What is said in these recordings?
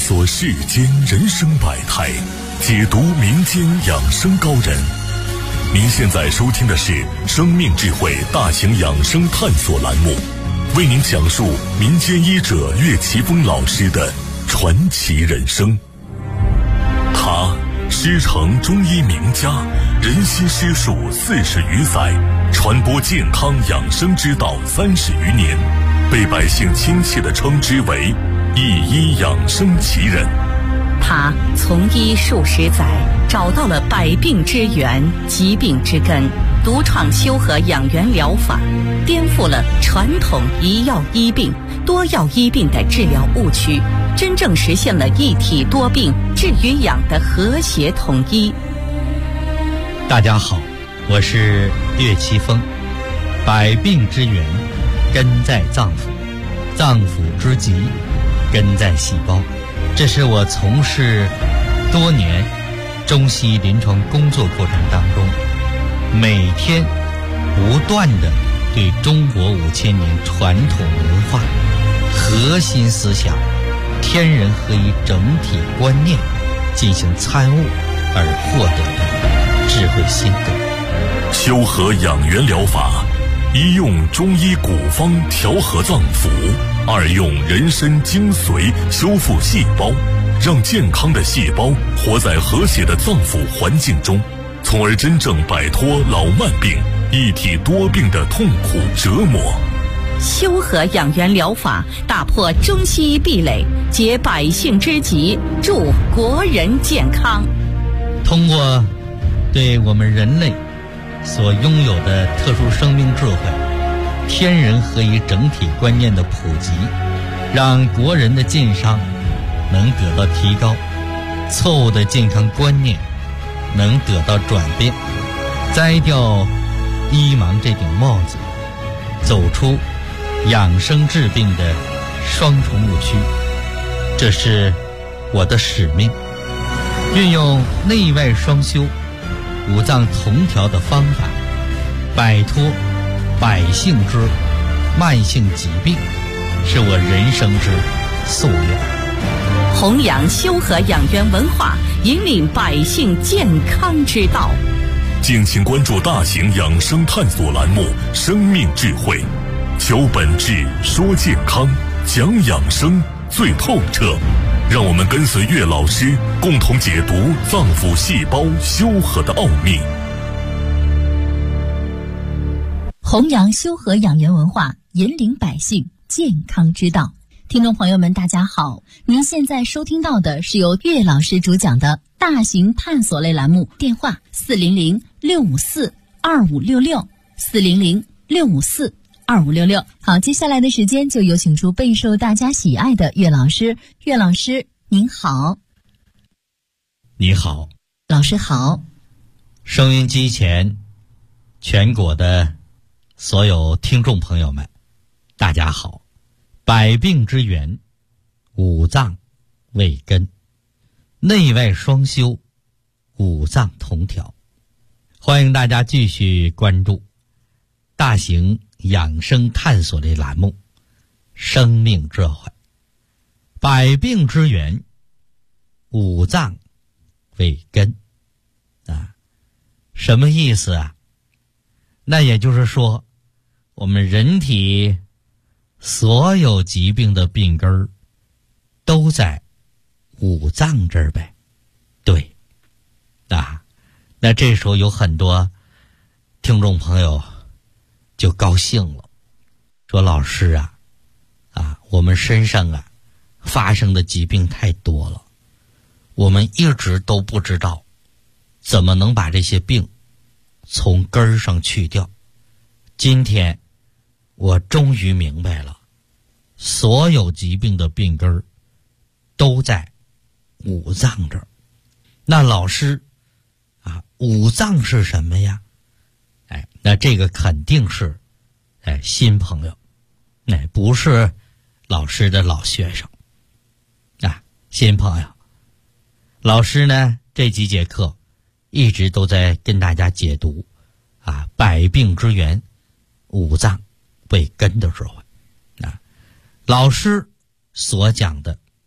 索世间人生百态，解读民间养生高人。您现在收听的是生命智慧大型养生探索栏目，为您讲述民间医者岳奇峰老师的传奇人生。他师承中医名家，人心师术40余载，传播健康养生之道30余年，被百姓亲切地称之为一医养生奇人。 他从医数十载，找到了百病之源、疾病之根，独创修和养元疗法，颠覆了传统一药医病、多药医病的治疗误区，真正实现了一体多病治与养的和谐统一。 大家好，我是岳奇峰。百病之源根在脏腑，脏腑之疾根在细胞。这是我从事多年中西医临床工作过程当中，每天不断地对中国5000年传统文化核心思想天人合一整体观念进行参悟而获得的智慧心得。 修和养元疗法，一用中医古方调和脏腑，二用人参精髓修复细胞，让健康的细胞活在和谐的脏腑环境中，从而真正摆脱老慢病、一体多病的痛苦折磨。 修和养元疗法打破中西医壁垒，解百姓之急，助国人健康。 通过对我们人类所拥有的特殊生命智慧、天人合一整体观念的普及，让国人的健康能得到提高，错误的健康观念能得到转变，摘掉医盲这顶帽子，走出养生治病的双重误区。这是我的使命，运用内外双修、五脏同调的方法，摆脱百姓之慢性疾病，是我人生之夙愿。 弘扬修和养元文化，引领百姓健康之道。 敬请关注大型养生探索栏目《生命智慧》，求本质，说健康，讲养生最透彻。让我们跟随岳老师，共同解读脏腑细胞修和的奥秘。 弘扬修和养元文化，引领百姓健康之道。听众朋友们大家好，您现在收听到的是由岳老师主讲的大型探索类栏目，电话400-654-2566 400-654-2566。好，接下来的时间就有请出备受大家喜爱的岳老师。岳老师您好。 你好。 老师好。 收音机前全国的所有听众朋友们大家好。百病之源，五脏为根，内外双修，五脏同调。欢迎大家继续关注大型养生探索类栏目《生命智慧》。百病之源，五脏为根啊，什么意思啊？那也就是说，我们人体所有疾病的病根儿都在五脏这儿呗。对啊，那这时候有很多听众朋友就高兴了，说老师啊，我们身上发生的疾病太多了，我们一直都不知道怎么能把这些病从根儿上去掉。今天我终于明白了，所有疾病的病根儿都在五脏这儿。那老师五脏是什么呀？那这个肯定是新朋友，不是老师的老学生新朋友。老师呢这几节课一直都在跟大家解读百病之源，五脏为根的智慧。老师所讲的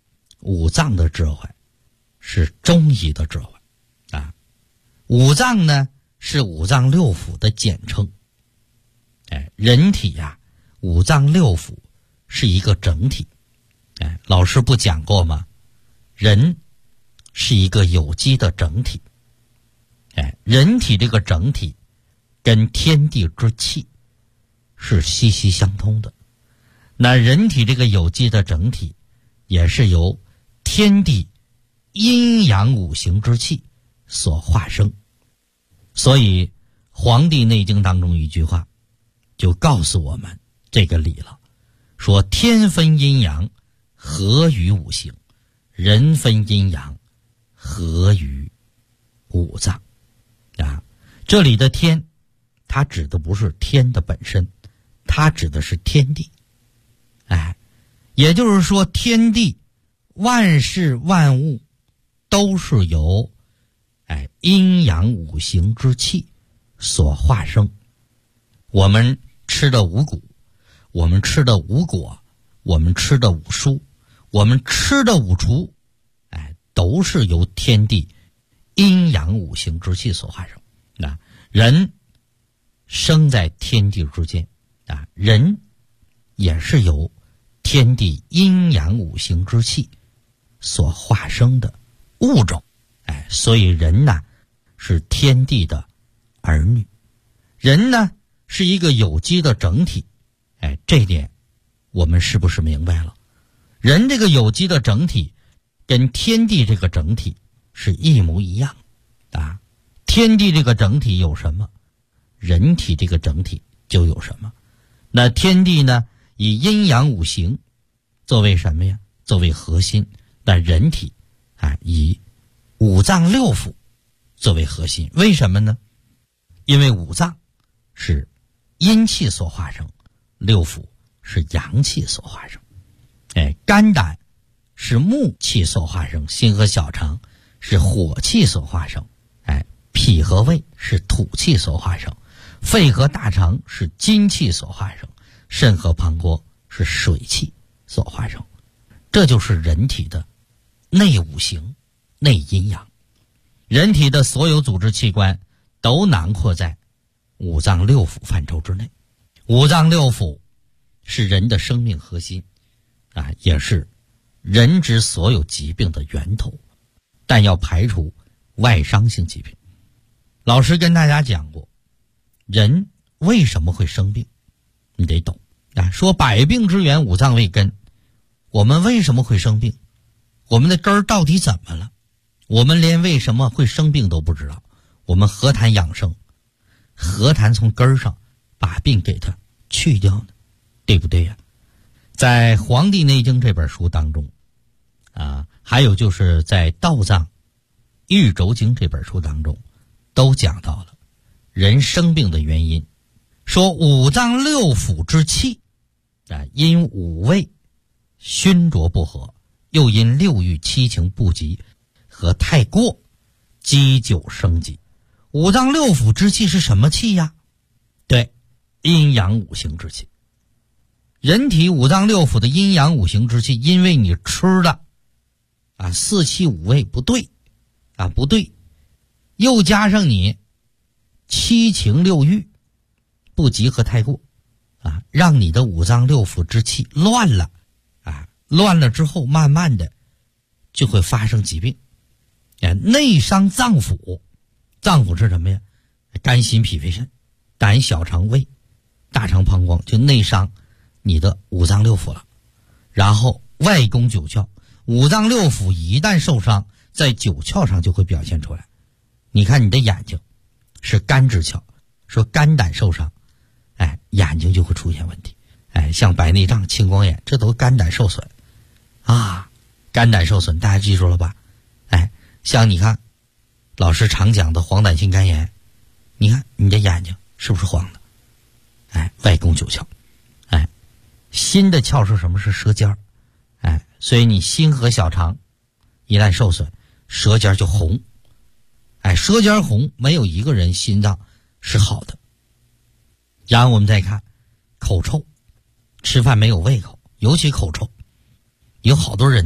五脏的智慧，是中医的智慧啊。五脏呢是五脏六腑的简称。人体呀，五脏六腑是一个整体。老师不讲过吗？人是一个有机的整体。人体这个整体跟天地之气是息息相通的。那人体这个有机的整体也是由天地阴阳五行之气所化生。所以《黄帝内经》当中一句话就告诉我们这个理了，说天分阴阳，合于五行；人分阴阳，合于五脏。这里的天，它指的不是天的本身，它指的是天地。也就是说，天地万事万物都是由阴阳五行之气所化生。我们吃的五谷，我们吃的五果，我们吃的五蔬，我们吃的五畜，都是由天地阴阳五行之气所化生。人生在天地之间，人也是由天地阴阳五行之气所化生的物种。所以人呢是天地的儿女，人呢是一个有机的整体。这点我们是不是明白了？人这个有机的整体跟天地这个整体是一模一样的。天地这个整体有什么，人体这个整体就有什么。那天地呢以阴阳五行作为什么呀？作为核心。那人体以五脏六腑作为核心。为什么呢？因为五脏是阴气所化生，六腑是阳气所化生。肝胆是木气所化生，心和小肠是火气所化生。脾和胃是土气所化生，肺和大肠是金气所化生，肾和膀胱是水气所化生。这就是人体的内五行、内阴阳。人体的所有组织器官都囊括在五脏六腑范畴之内。五脏六腑是人的生命核心，也是人之所有疾病的源头，但要排除外伤性疾病。老师跟大家讲过，人为什么会生病，你得懂。说百病之源五脏为根，我们为什么会生病？我们的根儿到底怎么了？我们连为什么会生病都不知道，我们何谈养生？何谈从根儿上把病给它去掉呢？对不对呀？在《黄帝内经》这本书当中还有就是在《道藏玉轴经》这本书当中都讲到了人生病的原因。说五脏六腑之气因五味熏浊不和，又因六欲七情不及和太过，积久生疾。五脏六腑之气是什么气呀？对，阴阳五行之气。人体五脏六腑的阴阳五行之气，因为你吃的四气五味不对不对，又加上你七情六欲不及和太过让你的五脏六腑之气乱了乱了之后，慢慢的就会发生疾病。内伤脏腑，脏腑是什么呀？肝心脾肺肾，胆小肠胃大肠膀胱，就内伤你的五脏六腑了。然后外攻九窍，五脏六腑一旦受伤，在九窍上就会表现出来。你看你的眼睛是肝之窍，说肝胆受伤眼睛就会出现问题。像白内障、青光眼，这都肝胆受损肝胆受损，大家记住了吧？像你看老师常讲的黄疸性肝炎，你看你的眼睛是不是黄的？外攻九窍。心的窍是什么？是舌尖所以你心和小肠一旦受损，舌尖就红。舌尖红，没有一个人心脏是好的。然后我们再看口臭，吃饭没有胃口，尤其口臭。有好多人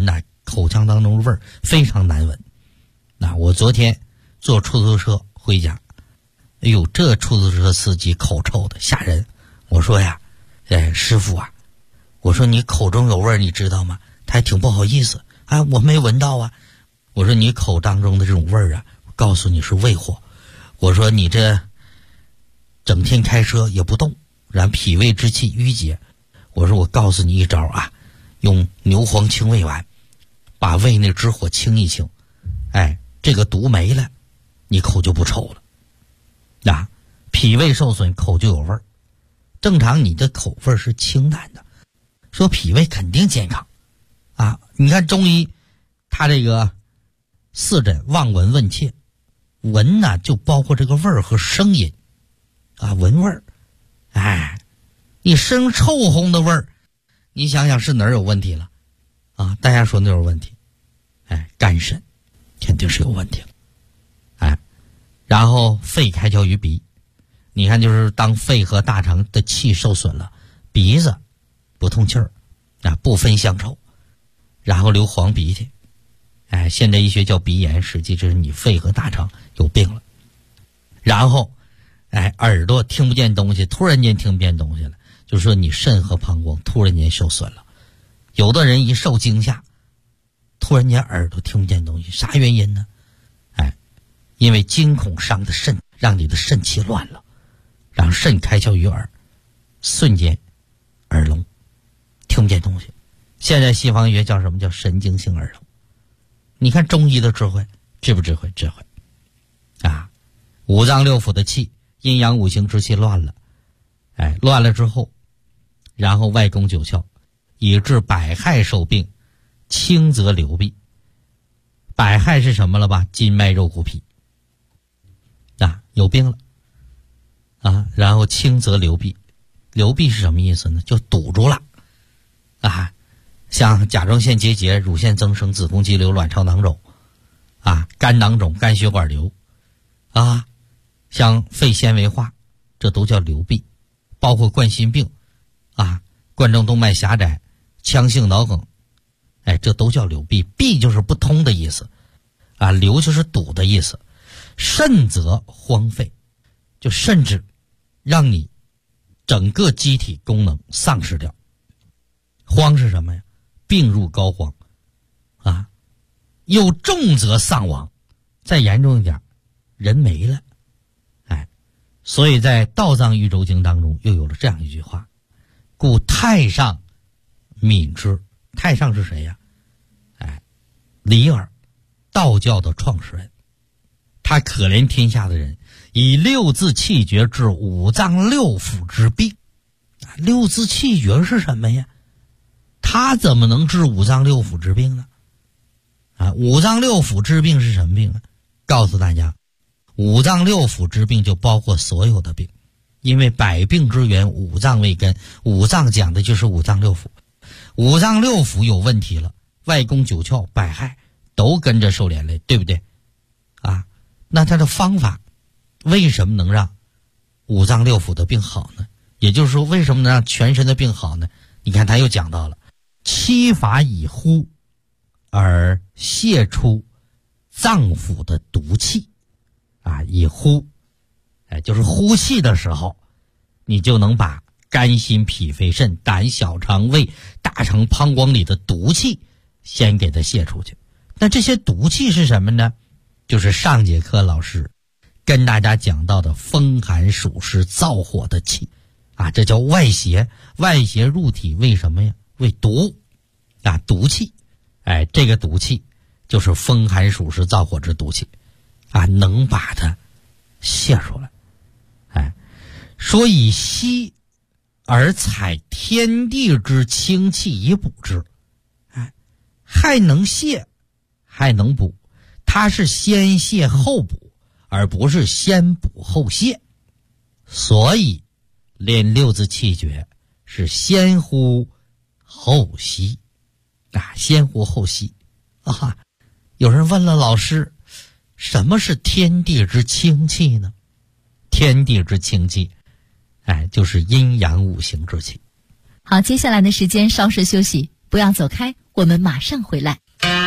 口腔当中味儿非常难闻。我昨天坐出租车回家，哎呦，这出租车司机口臭的吓人。我说呀，师傅啊，我说你口中有味儿，你知道吗？他还挺不好意思，我没闻到啊。我说你口当中的这种味儿啊，我告诉你是胃火。我说你这整天开车也不动，然脾胃之气郁结。我说我告诉你一招啊，用牛黄清胃丸，把胃内之火清一清，这个毒没了，你口就不臭了。脾胃受损，口就有味儿。正常你的口味是清淡的，说脾胃肯定健康你看中医他这个四诊望闻问切，闻呢就包括这个味儿和声音闻味儿。你生臭烘的味儿，你想想是哪儿有问题了大家说哪有问题？肝肾肯定是有问题了。然后肺开窍于鼻，你看就是当肺和大肠的气受损了，鼻子不通气儿不分香臭，然后流黄鼻涕。现代医学叫鼻炎，实际这是你肺和大肠有病了。然后耳朵听不见东西，突然间听不见东西了，就是说你肾和膀胱突然间受损了。有的人一受惊吓，突然间耳朵听不见东西，啥原因呢？因为惊恐伤的肾，让你的肾气乱了，让肾开窍于耳，瞬间耳聋，听不见东西。现在西方医学叫什么？叫神经性耳聋。你看中医的智慧，智不智慧？智慧五脏六腑的气，阴阳五行之气乱了，乱了之后，然后外攻九窍，以致百害受病，轻则流闭。百害是什么了吧？筋脉肉骨皮有病了然后轻则流闭。流闭是什么意思呢？就堵住了像甲状腺结节、乳腺增生、子宫肌瘤、卵巢囊肿肝囊肿、肝血管瘤像肺纤维化，这都叫流闭。包括冠心病冠状动脉狭窄、腔性脑梗，这都叫流闭。闭就是不通的意思流就是堵的意思。甚则荒废，就甚至让你整个机体功能丧失掉。荒是什么呀？病入膏肓有重则丧亡，再严重一点人没了。所以在道藏豫州经当中又有了这样一句话，故太上悯之。太上是谁呀？李耳，道教的创始人。他可怜天下的人，以六字气绝治五脏六腑之病。六字气绝是什么呀？他怎么能治五脏六腑之病呢？五脏六腑之病是什么病呢？告诉大家，五脏六腑之病就包括所有的病，因为百病之源五脏为根，五脏讲的就是五脏六腑。五脏六腑有问题了，外攻九窍，百害都跟着受连累，对不对？那他的方法为什么能让五脏六腑的病好呢？也就是说，为什么能让全身的病好呢？你看他又讲到了七法以呼而泄出脏腑的毒气以呼就是呼气的时候，你就能把肝心脾肺肾胆小肠胃大肠膀胱里的毒气先给它泄出去。那这些毒气是什么呢？就是上节课老师跟大家讲到的风寒暑湿燥火的气这叫外邪。外邪入体为什么呀？为毒毒气。这个毒气就是风寒暑湿燥火之毒气能把它泄出来。说以息而采天地之清气以补之，还能泄还能补。它是先泄后补，而不是先补后泄。所以练六字气绝是先呼后吸先呼后吸有人问了老师，什么是天地之清气呢？天地之清气就是阴阳五行之气。 好，接下来的时间稍事休息，不要走开，我们马上回来。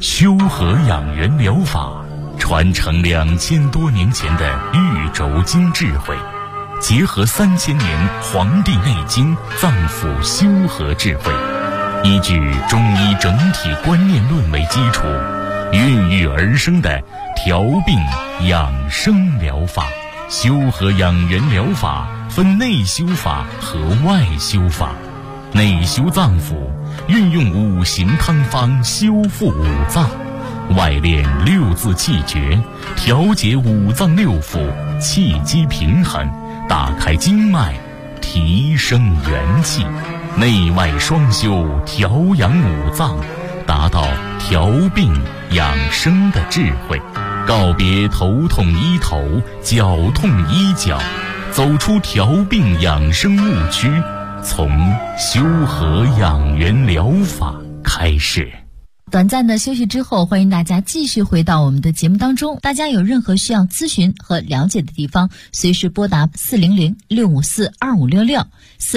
修和养元疗法传承2000多年前的玉轴经智慧，结合3000年《黄帝内经》脏腑修和智慧，依据中医整体观念论为基础，孕育而生的调病养生疗法。修和养元疗法分内修法和外修法。内修脏腑，运用五行汤方修复五脏；外练6字气诀，调节五脏六腑，气机平衡，打开经脉，提升元气。内外双修，调养五脏，达到调病养生的智慧。告别头痛医头，脚痛医脚，走出调病养生误区，从修和养元疗法开始。 短暂的休息之后，欢迎大家继续回到我们的节目当中。大家有任何需要咨询和了解的地方，随时拨打400-654-2566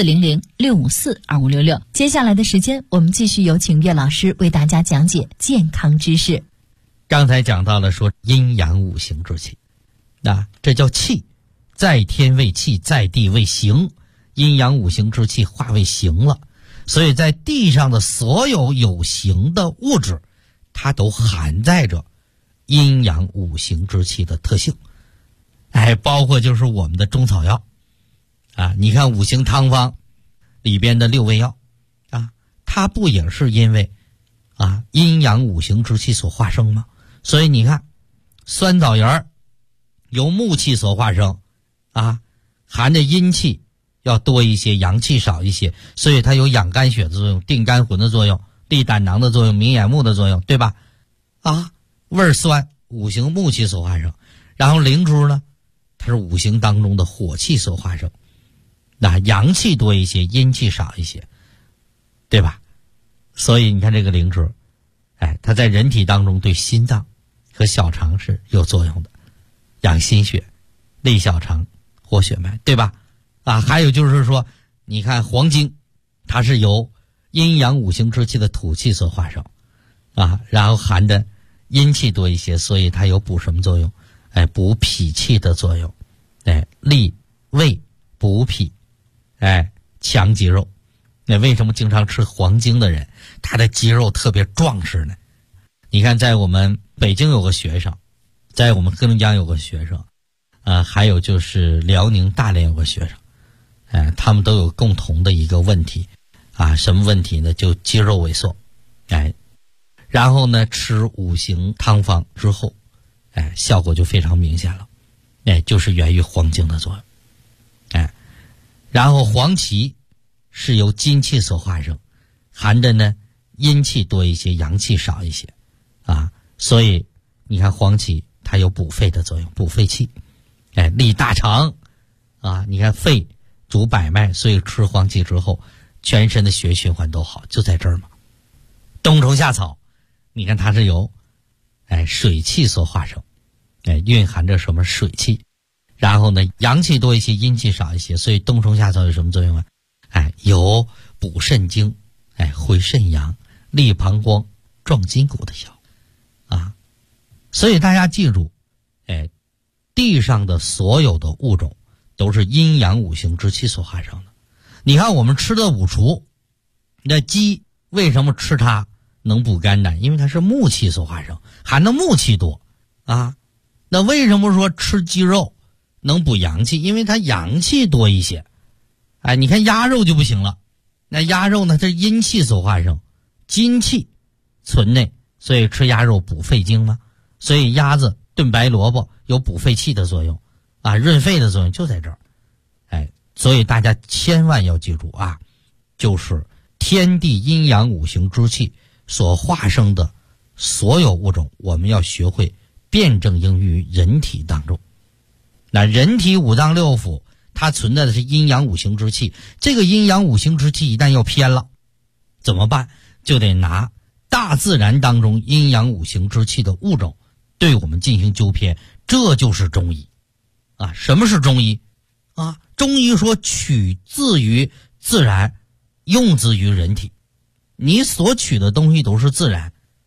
400-654-2566。接下来的时间，我们继续有请岳老师为大家讲解健康知识。 刚才讲到了说阴阳五行之气，这叫气，在天为气，在地为形，阴阳五行之气化为形了。所以在地上的所有有形的物质，它都含载着阴阳五行之气的特性。包括就是我们的中草药你看五行汤方里边的6味药它不也是因为阴阳五行之气所化生吗？所以你看酸枣仁由木气所化生含着阴气要多一些，阳气少一些，所以它有养肝血的作用，定肝魂的作用，利胆囊的作用，明眼目的作用，对吧？味酸，五行木气所化生。然后灵珠呢，它是五行当中的火气所化生，阳气多一些，阴气少一些，对吧？所以你看这个灵珠它在人体当中对心脏和小肠是有作用的，养心血，利小肠，活血脉，对吧？还有就是说，你看黄精，它是由阴阳五行之气的土气所化生然后含的阴气多一些，所以它有补什么作用？补脾气的作用，利胃补脾，强肌肉。那为什么经常吃黄精的人，他的肌肉特别壮实呢？你看，在我们北京有个学生，在我们黑龙江有个学生，还有就是辽宁大连有个学生，他们都有共同的一个问题什么问题呢？就肌肉萎缩，然后呢，吃五行汤方之后，效果就非常明显了，就是源于黄精的作用，然后黄芪是由金气所化生，含着呢阴气多一些，阳气少一些所以你看黄芪它有补肺的作用，补肺气，利大肠你看肺主百脉，所以吃黄芪之后全身的血液循环都好，就在这儿嘛。冬虫夏草你看它是由水气所化生，蕴含着什么水气，然后呢阳气多一些，阴气少一些，所以冬虫夏草有什么作用有补肾精，回肾阳，利膀胱，壮筋骨的效所以大家记住，地上的所有的物种都是阴阳五行之气所化生的。你看我们吃的五畜，那鸡为什么吃它能补肝胆？因为它是木气所化生，含的木气多那为什么说吃鸡肉能补阳气？因为它阳气多一些。你看鸭肉就不行了，那鸭肉呢，它是阴气所化生，金气存内，所以吃鸭肉补肺经嘛。所以鸭子炖白萝卜有补肺气的作用润肺的作用就在这儿。所以大家千万要记住就是天地阴阳五行之气所化生的所有物种，我们要学会辩证应用于人体当中。那人体五脏六腑它存在的是阴阳五行之气，这个阴阳五行之气一旦要偏了怎么办？就得拿大自然当中阴阳五行之气的物种对我们进行纠偏，这就是中医什么是中医中医说取自于自然，用之于人体。你所取的东西都是自然，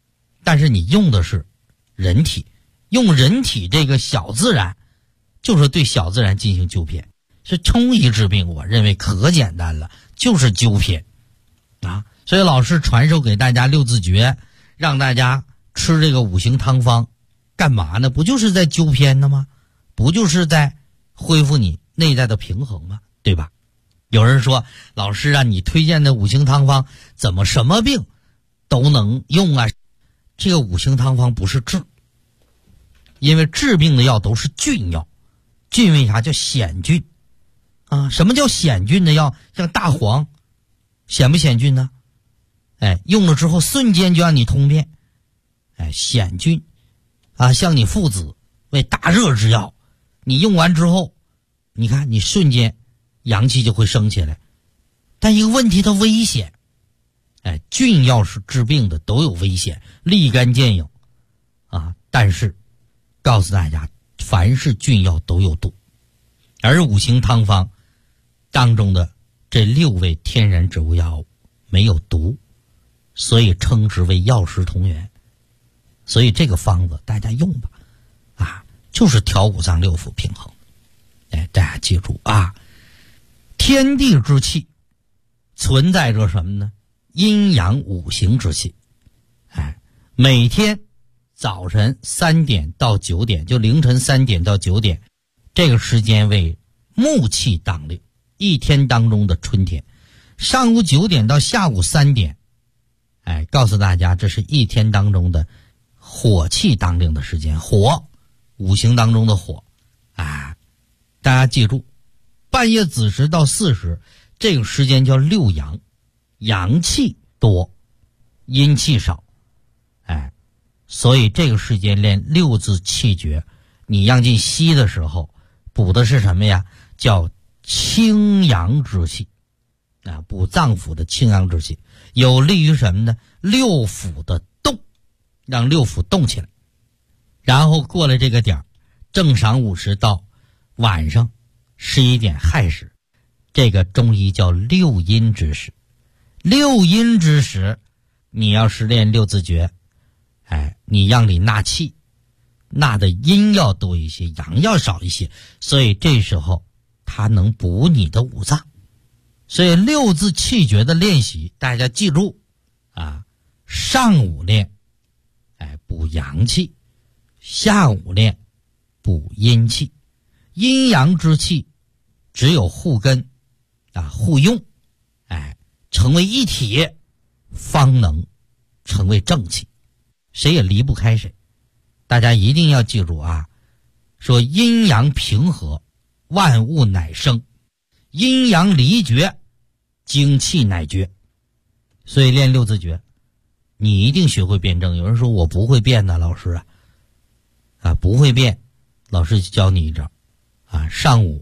但是你用的是人体，用人体这个小自然，就是对小自然进行纠偏，是中医治病，我认为可简单了，就是纠偏啊。所以老师传授给大家六字诀，让大家吃这个五行汤方，干嘛呢？不就是在纠偏的吗？不就是在恢复你内在的平衡吗？对吧？有人说，老师啊，你推荐的五行汤方怎么什么病都能用啊？这个五行汤方不是治，因为治病的药都是菌药。菌为啥叫显菌啊？什么叫显菌的药？像大黄显不显菌呢？用了之后瞬间就让你通便，显菌啊。像你附子为大热之药，你用完之后，你看你瞬间阳气就会升起来。但一个问题，它危险。菌药是治病的，都有危险，立竿见影啊。但是告诉大家，凡是菌药都有毒，而五行汤方当中的这6味天然植物药物没有毒，所以称之为药食同源。所以这个方子大家用吧，就是调五脏六腑平衡。大家记住啊，天地之气存在着什么呢？阴阳五行之气。每天早晨3点到9点，就凌晨3点到9点，这个时间为木气当令，一天当中的春天。上午9点到下午3点，告诉大家这是一天当中的火气当令的时间，火，五行当中的火。大家记住，半夜子时到巳时，这个时间叫六阳，阳气多，阴气少。所以这个时间练6字气诀，你让进西的时候补的是什么呀？叫清阳之气补脏腑的清阳之气，有利于什么呢？六腑的动，让六腑动起来。然后过了这个点，正晌午时到晚上11点亥时，这个中医叫六阴之时。六阴之时，你要是练6字诀，你让里纳气，纳的阴要多一些，阳要少一些，所以这时候它能补你的五脏。所以6字气诀的练习，大家记住上午练补阳气，下午练补阴气。阴阳之气只有互根互用，成为一体，方能成为正气，谁也离不开谁。大家一定要记住说阴阳平和，万物乃生；阴阳离绝，精气乃绝。所以练6字诀，你一定学会辩证。有人说我不会辩呢，老师不会辩，老师教你一招上午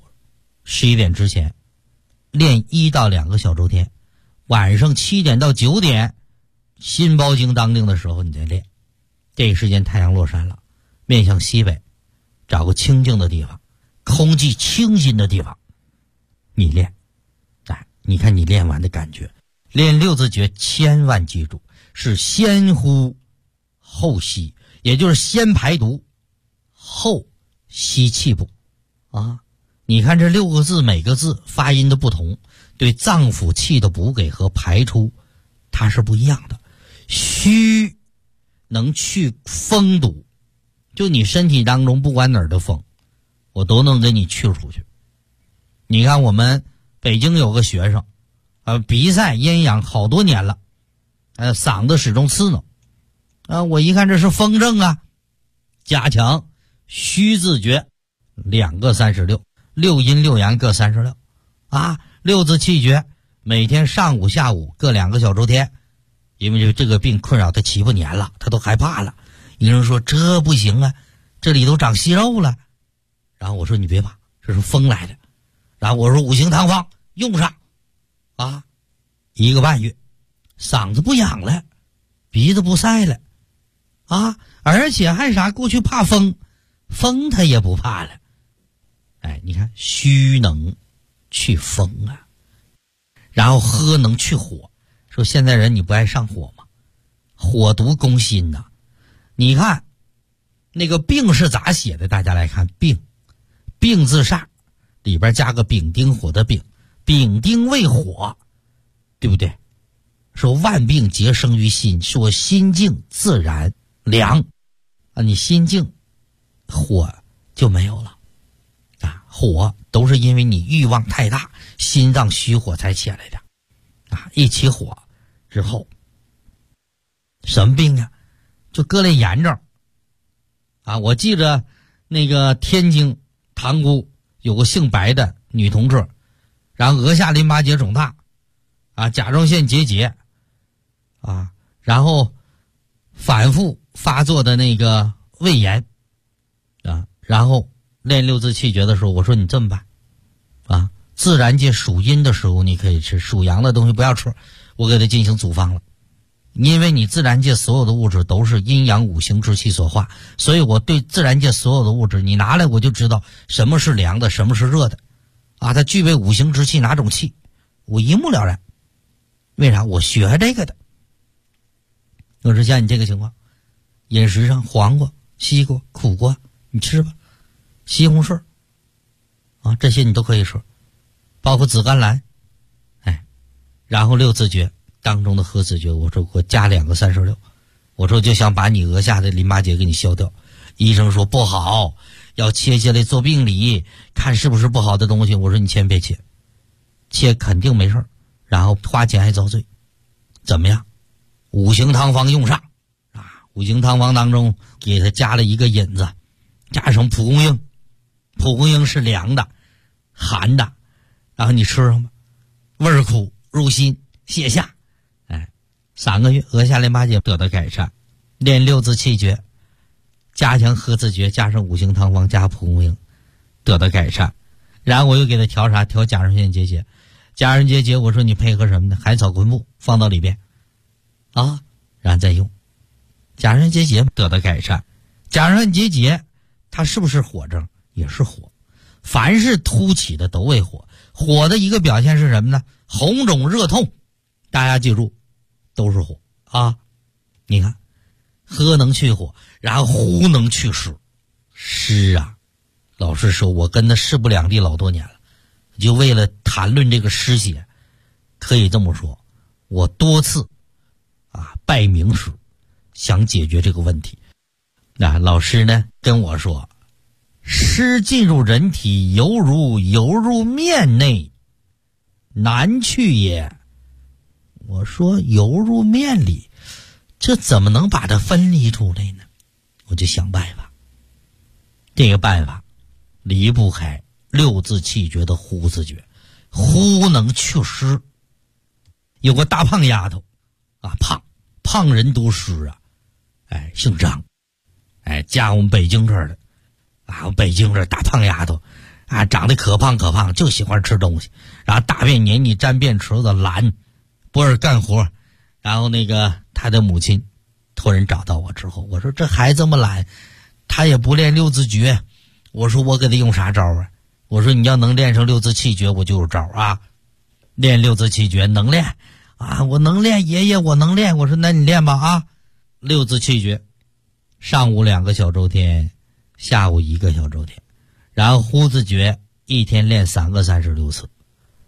11点之前练1到2个小周天，晚上7点到9点心包经当令的时候你再练。这个时间太阳落山了，面向西北，找个清静的地方，空气清新的地方，你练。你看你练完的感觉。练6字诀千万记住，是先呼后吸，也就是先排毒后吸气部你看这6个字，每个字发音的不同，对脏腑气的补给和排出它是不一样的。虚能去风毒，就你身体当中不管哪儿的风，我都能给你去出去。你看我们北京有个学生鼻塞咽痒好多年了，嗓子始终刺挠我一看这是风症加强虚字诀2个36，六阴六阳各366字气诀，每天上午下午各2个小周天。因为这个病困扰他7、8年了，他都害怕了。医生说这不行这里都长息肉了。然后我说你别怕，这是风来的。然后我说五行汤方用上1个半月，嗓子不痒了，鼻子不塞了而且还啥？过去怕风他也不怕了。你看虚能去风然后喝能去火。说现在人你不爱上火吗？火毒攻心你看那个病是咋写的？大家来看，病字煞里边加个丙丁火的丙，丙丁为火，对不对？说万病皆生于心，说心静自然凉啊，你心静火就没有了啊，火都是因为你欲望太大，心脏虚火才起来的啊，一起火之后什么病呀？就各类炎症啊！我记着那个天津塘沽有个姓白的女同志，然后额下淋巴结肿大啊，甲状腺结节啊，然后反复发作的那个胃炎啊，然后练六字气诀的时候，我说你这么办啊，自然界属阴的食物你可以吃，属阳的东西不要吃，我给它进行组方了。因为你自然界所有的物质都是阴阳五行之气所化，所以我对自然界所有的物质你拿来我就知道什么是凉的，什么是热的啊，它具备五行之气哪种气，我一目了然。为啥？我学这个的。我说像你这个情况，饮食上黄瓜、西瓜、苦瓜你吃吧，西红柿啊这些你都可以吃，包括紫甘蓝，然后六字诀当中的合子诀，我说给我加2个36，我说就想把你额下的淋巴结给你消掉。医生说不好，要切下来做病理，看是不是不好的东西。我说你千别切，切肯定没事，然后花钱还遭罪。怎么样？五行汤方用上啊！五行汤方当中给他加了一个引子，加上蒲公英。蒲公英是凉的、寒的，然后你吃上吧，味儿苦，入心，泻下。3个月额下淋巴结得到改善。练六字气诀，加强合子诀，加上五行汤方加蒲公英，得到改善。然后我又给他调啥？调甲状腺结节。甲状腺结节我说你配合什么呢？海草昆布放到里边啊，然后再用。甲状腺结节得到改善。甲状腺结节它是不是火症？也是火。凡是突起的都为火。火的一个表现是什么呢？红肿热痛，大家记住都是火啊！你看喝能去火，然后呼能去湿。湿啊，老师说我跟他势不两立老多年了，就为了谈论这个湿邪，可以这么说，我多次拜名师想解决这个问题。那老师呢跟我说，湿进入人体犹如油入面内，难去也。我说油入面里，这怎么能把它分离出来呢？我就想办法。这个办法离不开六字气诀的呼字诀。呼能去湿。有个大胖丫头啊，胖人都湿啊，姓张，家我们北京这儿的啊，北京这大胖丫头啊，长得可胖，就喜欢吃东西，然后大便黏腻沾便池子懒，不是干活。然后那个他的母亲托人找到我之后，我说这孩子这么懒，他也不练六字诀，我说我给他用啥招啊？我说你要能练上六字气诀，我就有招啊。练六字气诀能练啊，我能练，爷爷我能练。我说那你练吧啊。六字气诀上午2个小周天，下午1个小周天，然后呼字诀一天练3个36次